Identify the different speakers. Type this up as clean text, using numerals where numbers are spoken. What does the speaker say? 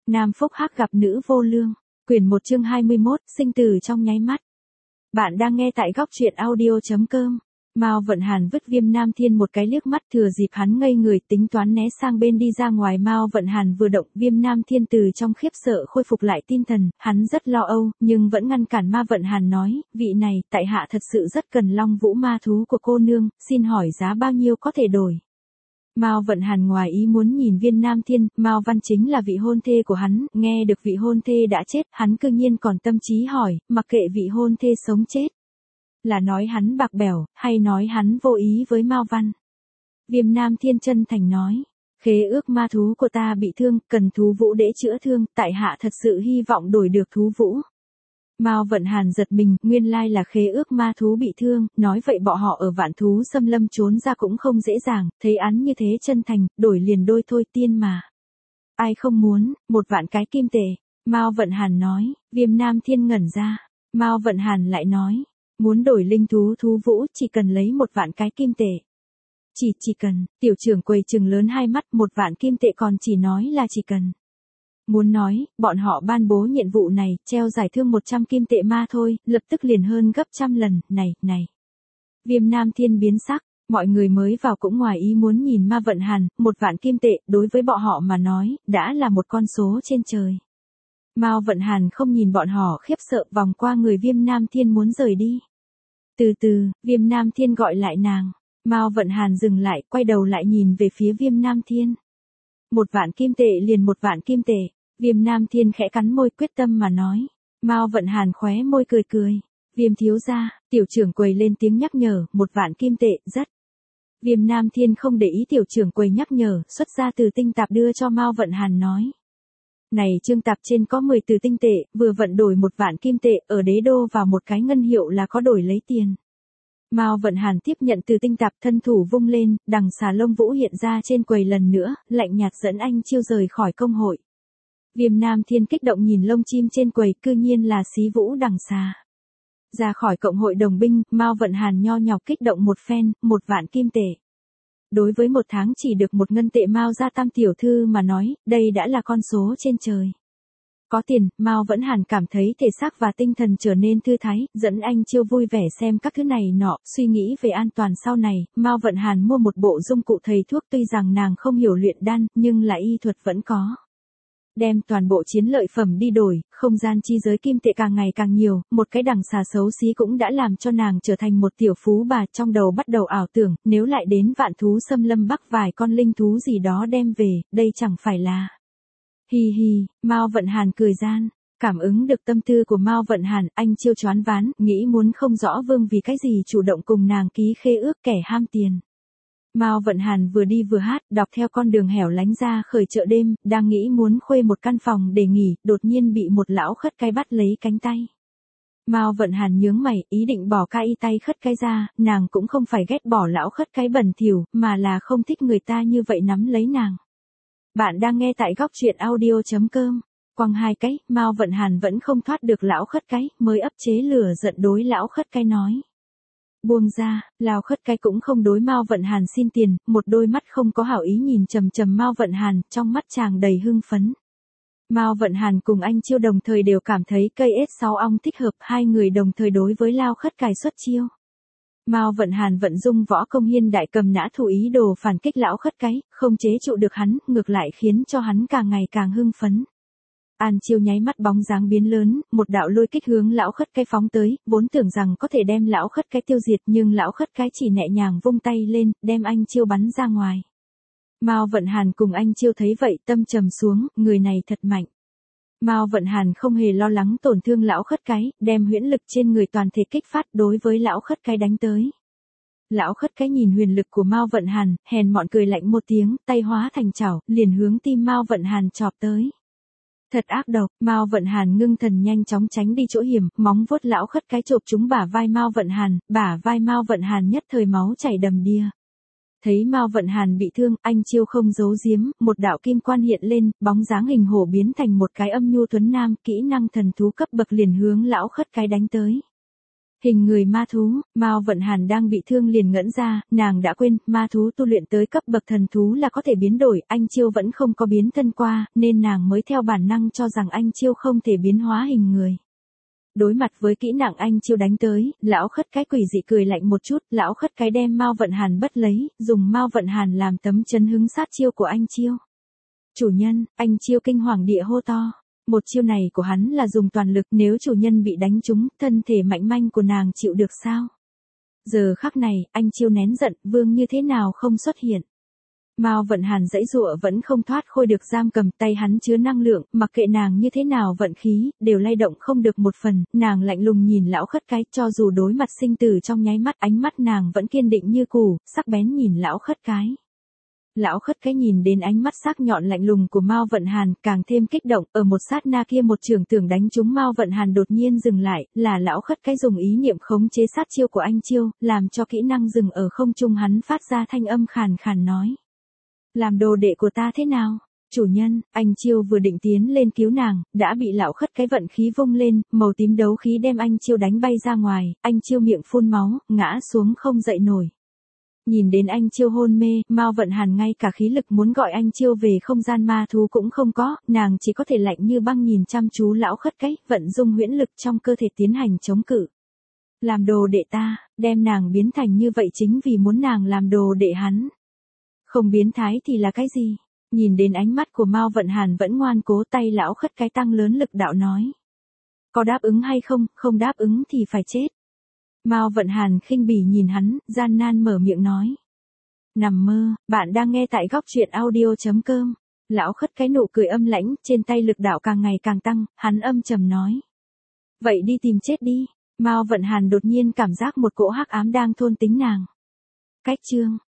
Speaker 1: Nam Phúc Hắc gặp nữ vô lương. Quyển 1 chương 21, sinh tử trong nháy mắt. Bạn đang nghe tại góc truyện audio.com. Mao Vận Hàn vứt Viêm Nam Thiên một cái liếc mắt, thừa dịp hắn ngây người tính toán né sang bên đi ra ngoài. Mao Vận Hàn vừa động, Viêm Nam Thiên từ trong khiếp sợ khôi phục lại tinh thần, hắn rất lo âu, nhưng vẫn ngăn cản Mao Vận Hàn nói, vị này, tại hạ thật sự rất cần Long Vũ ma thú của cô nương, xin hỏi giá bao nhiêu có thể đổi. Mao Vận Hàn ngoài ý muốn nhìn Viêm Nam Thiên, Mao Văn chính là vị hôn thê của hắn, nghe được vị hôn thê đã chết, hắn cư nhiên còn tâm trí hỏi, mặc kệ vị hôn thê sống chết. Là nói hắn bạc bẽo, hay nói hắn vô ý với Mao Văn? Viêm Nam Thiên chân thành nói, khế ước ma thú của ta bị thương, cần thú vũ để chữa thương, tại hạ thật sự hy vọng đổi được thú vũ. Mao Vận Hàn giật mình, nguyên lai là khế ước ma thú bị thương, nói vậy bọn họ ở Vạn Thú Xâm Lâm trốn ra cũng không dễ dàng, thấy án như thế chân thành, đổi liền đôi thôi tiên mà. Ai không muốn, 1.000 cái kim tệ, Mao Vận Hàn nói. Viêm Nam Thiên ngẩn ra, Mao Vận Hàn lại nói, muốn đổi linh thú thú vũ chỉ cần lấy 1.000 cái kim tệ. Chỉ cần, tiểu trưởng quầy trừng lớn hai mắt, 1.000 kim tệ còn chỉ nói là chỉ cần. Muốn nói, bọn họ ban bố nhiệm vụ này, treo giải thương 100 kim tệ ma thôi, lập tức liền hơn gấp trăm lần, này. Viêm Nam Thiên biến sắc, mọi người mới vào cũng ngoài ý muốn nhìn Mao Vận Hàn, 1.000 kim tệ, đối với bọn họ mà nói, đã là một con số trên trời. Mao Vận Hàn không nhìn bọn họ khiếp sợ, vòng qua người Viêm Nam Thiên muốn rời đi. Từ từ, Viêm Nam Thiên gọi lại nàng. Mao Vận Hàn dừng lại, quay đầu lại nhìn về phía Viêm Nam Thiên. 1.000 kim tệ liền 1.000 kim tệ. Viêm Nam Thiên khẽ cắn môi quyết tâm mà nói. Mao Vận Hàn khóe môi cười. Viêm thiếu gia, tiểu trưởng quầy lên tiếng nhắc nhở, 1.000 kim tệ, rất. Viêm Nam Thiên không để ý tiểu trưởng quầy nhắc nhở, xuất ra từ tinh tạp đưa cho Mao Vận Hàn nói. Này chương tạp trên có 10 từ tinh tệ, vừa vận đổi 1.000 kim tệ, ở đế đô vào một cái ngân hiệu là có đổi lấy tiền. Mao Vận Hàn tiếp nhận từ tinh tạp, thân thủ vung lên, đằng xà Lông Vũ hiện ra trên quầy lần nữa, lạnh nhạt dẫn anh Chiêu rời khỏi công hội. Viêm Nam Thiên kích động nhìn lông chim trên quầy, cư nhiên là Xí Vũ đằng xà. Ra khỏi cộng hội đồng binh, Mao Vận Hàn nho nhọc kích động một phen, 1.000 kim tệ. Đối với một tháng chỉ được 1 ngân tệ Mao gia tam tiểu thư mà nói, đây đã là con số trên trời. Có tiền, Mao Vận Hàn cảm thấy thể xác và tinh thần trở nên thư thái, dẫn anh Chiêu vui vẻ xem các thứ này nọ, suy nghĩ về an toàn sau này. Mao Vận Hàn mua một bộ dụng cụ thầy thuốc, tuy rằng nàng không hiểu luyện đan, nhưng là y thuật vẫn có. Đem toàn bộ chiến lợi phẩm đi đổi, không gian chi giới kim tệ càng ngày càng nhiều, một cái đằng xà xấu xí cũng đã làm cho nàng trở thành một tiểu phú bà, trong đầu bắt đầu ảo tưởng, nếu lại đến Vạn Thú Xâm Lâm bắt vài con linh thú gì đó đem về, đây chẳng phải là. Hi hi, Mao Vận Hàn cười gian, cảm ứng được tâm tư của Mao Vận Hàn, anh Chiêu choáng váng, nghĩ muốn không rõ Vương vì cái gì chủ động cùng nàng ký khế ước, kẻ ham tiền. Mao Vận Hàn vừa đi vừa hát, đọc theo con đường hẻo lánh ra khởi chợ đêm, đang nghĩ muốn khuê một căn phòng để nghỉ, đột nhiên bị một lão khất cái bắt lấy cánh tay. Mao Vận Hàn nhướng mày, ý định bỏ cái tay khất cái ra, nàng cũng không phải ghét bỏ lão khất cái bẩn thỉu, mà là không thích người ta như vậy nắm lấy nàng. Bạn đang nghe tại góc truyện audio.com. Quăng hai cái, Mao Vận Hàn vẫn không thoát được lão khất cái, mới ấp chế lửa giận đối lão khất cái nói. Buông ra, lão khất cái cũng không đối Mao Vận Hàn xin tiền, một đôi mắt không có hảo ý nhìn chằm chằm Mao Vận Hàn, trong mắt chàng đầy hưng phấn. Mao Vận Hàn cùng anh Chiêu đồng thời đều cảm thấy cây S6 ong thích hợp, hai người đồng thời đối với lão khất cái xuất chiêu. Mao Vận Hàn vận dung võ công hiên đại cầm nã thủ ý đồ phản kích lão khất cái, không chế trụ được hắn, ngược lại khiến cho hắn càng ngày càng hưng phấn. An Chiêu nháy mắt bóng dáng biến lớn, một đạo lôi kích hướng lão khất cái phóng tới, vốn tưởng rằng có thể đem lão khất cái tiêu diệt, nhưng lão khất cái chỉ nhẹ nhàng vung tay lên, đem anh Chiêu bắn ra ngoài. Mao Vận Hàn cùng anh Chiêu thấy vậy, tâm trầm xuống, người này thật mạnh. Mao Vận Hàn không hề lo lắng tổn thương lão khất cái, đem huyễn lực trên người toàn thể kích phát đối với lão khất cái đánh tới. Lão khất cái nhìn huyền lực của Mao Vận Hàn, hèn mọn cười lạnh một tiếng, tay hóa thành chảo, liền hướng tim Mao Vận Hàn chọc tới. Thật ác độc, Mao Vận Hàn ngưng thần nhanh chóng tránh đi chỗ hiểm, móng vuốt lão khất cái chộp trúng bả vai Mao Vận Hàn, bả vai Mao Vận Hàn nhất thời máu chảy đầm đìa. Thấy Mao Vận Hàn bị thương, anh Chiêu không giấu giếm, một đạo kim quan hiện lên, bóng dáng hình hổ biến thành một cái âm nhu tuấn nam, kỹ năng thần thú cấp bậc liền hướng lão khất cái đánh tới. Hình người ma thú, Mao Vận Hàn đang bị thương liền ngẩn ra, nàng đã quên, ma thú tu luyện tới cấp bậc thần thú là có thể biến đổi, anh Chiêu vẫn không có biến thân qua, nên nàng mới theo bản năng cho rằng anh Chiêu không thể biến hóa hình người. Đối mặt với kỹ năng anh Chiêu đánh tới, lão khất cái quỷ dị cười lạnh một chút, lão khất cái đem Mao Vận Hàn bắt lấy, dùng Mao Vận Hàn làm tấm chấn hứng sát chiêu của anh Chiêu. Chủ nhân, anh Chiêu kinh hoàng địa hô to. Một chiêu này của hắn là dùng toàn lực, nếu chủ nhân bị đánh trúng, thân thể mạnh manh của nàng chịu được sao? Giờ khắc này, anh Chiêu nén giận, vương như thế nào không xuất hiện. Mao Vận Hàn giãy giụa vẫn không thoát khôi được giam cầm, tay hắn chứa năng lượng, mặc kệ nàng như thế nào vận khí, đều lay động không được một phần, nàng lạnh lùng nhìn lão khất cái, cho dù đối mặt sinh tử trong nháy mắt, ánh mắt nàng vẫn kiên định như củ, sắc bén nhìn lão khất cái. Lão khất cái nhìn đến ánh mắt sắc nhọn lạnh lùng của Mao Vận Hàn, càng thêm kích động, ở một sát na kia một trường tưởng đánh trúng Mao Vận Hàn đột nhiên dừng lại, là lão khất cái dùng ý niệm khống chế sát chiêu của anh Chiêu, làm cho kỹ năng dừng ở không trung, hắn phát ra thanh âm khàn khàn nói. Làm đồ đệ của ta thế nào? Chủ nhân, anh Chiêu vừa định tiến lên cứu nàng, đã bị lão khất cái vận khí vung lên, màu tím đấu khí đem anh Chiêu đánh bay ra ngoài, anh Chiêu miệng phun máu, ngã xuống không dậy nổi. Nhìn đến anh Chiêu hôn mê, Mao Vận Hàn ngay cả khí lực muốn gọi anh Chiêu về không gian ma thú cũng không có, nàng chỉ có thể lạnh như băng nhìn chăm chú lão khất cái, vận dung huyễn lực trong cơ thể tiến hành chống cự. Làm đồ đệ ta, đem nàng biến thành như vậy chính vì muốn nàng làm đồ đệ hắn. Không biến thái thì là cái gì? Nhìn đến ánh mắt của Mao Vận Hàn vẫn ngoan cố, tay lão khất cái tăng lớn lực đạo nói. Có đáp ứng hay không, không đáp ứng thì phải chết. Mao Vận Hàn khinh bỉ nhìn hắn, gian nan mở miệng nói. Nằm mơ, bạn đang nghe tại góc truyện audio.com. Lão khất cái nụ cười âm lãnh, trên tay lực đạo càng ngày càng tăng, hắn âm trầm nói. Vậy đi tìm chết đi. Mao Vận Hàn đột nhiên cảm giác một cỗ hắc ám đang thôn tính nàng. Cách chương.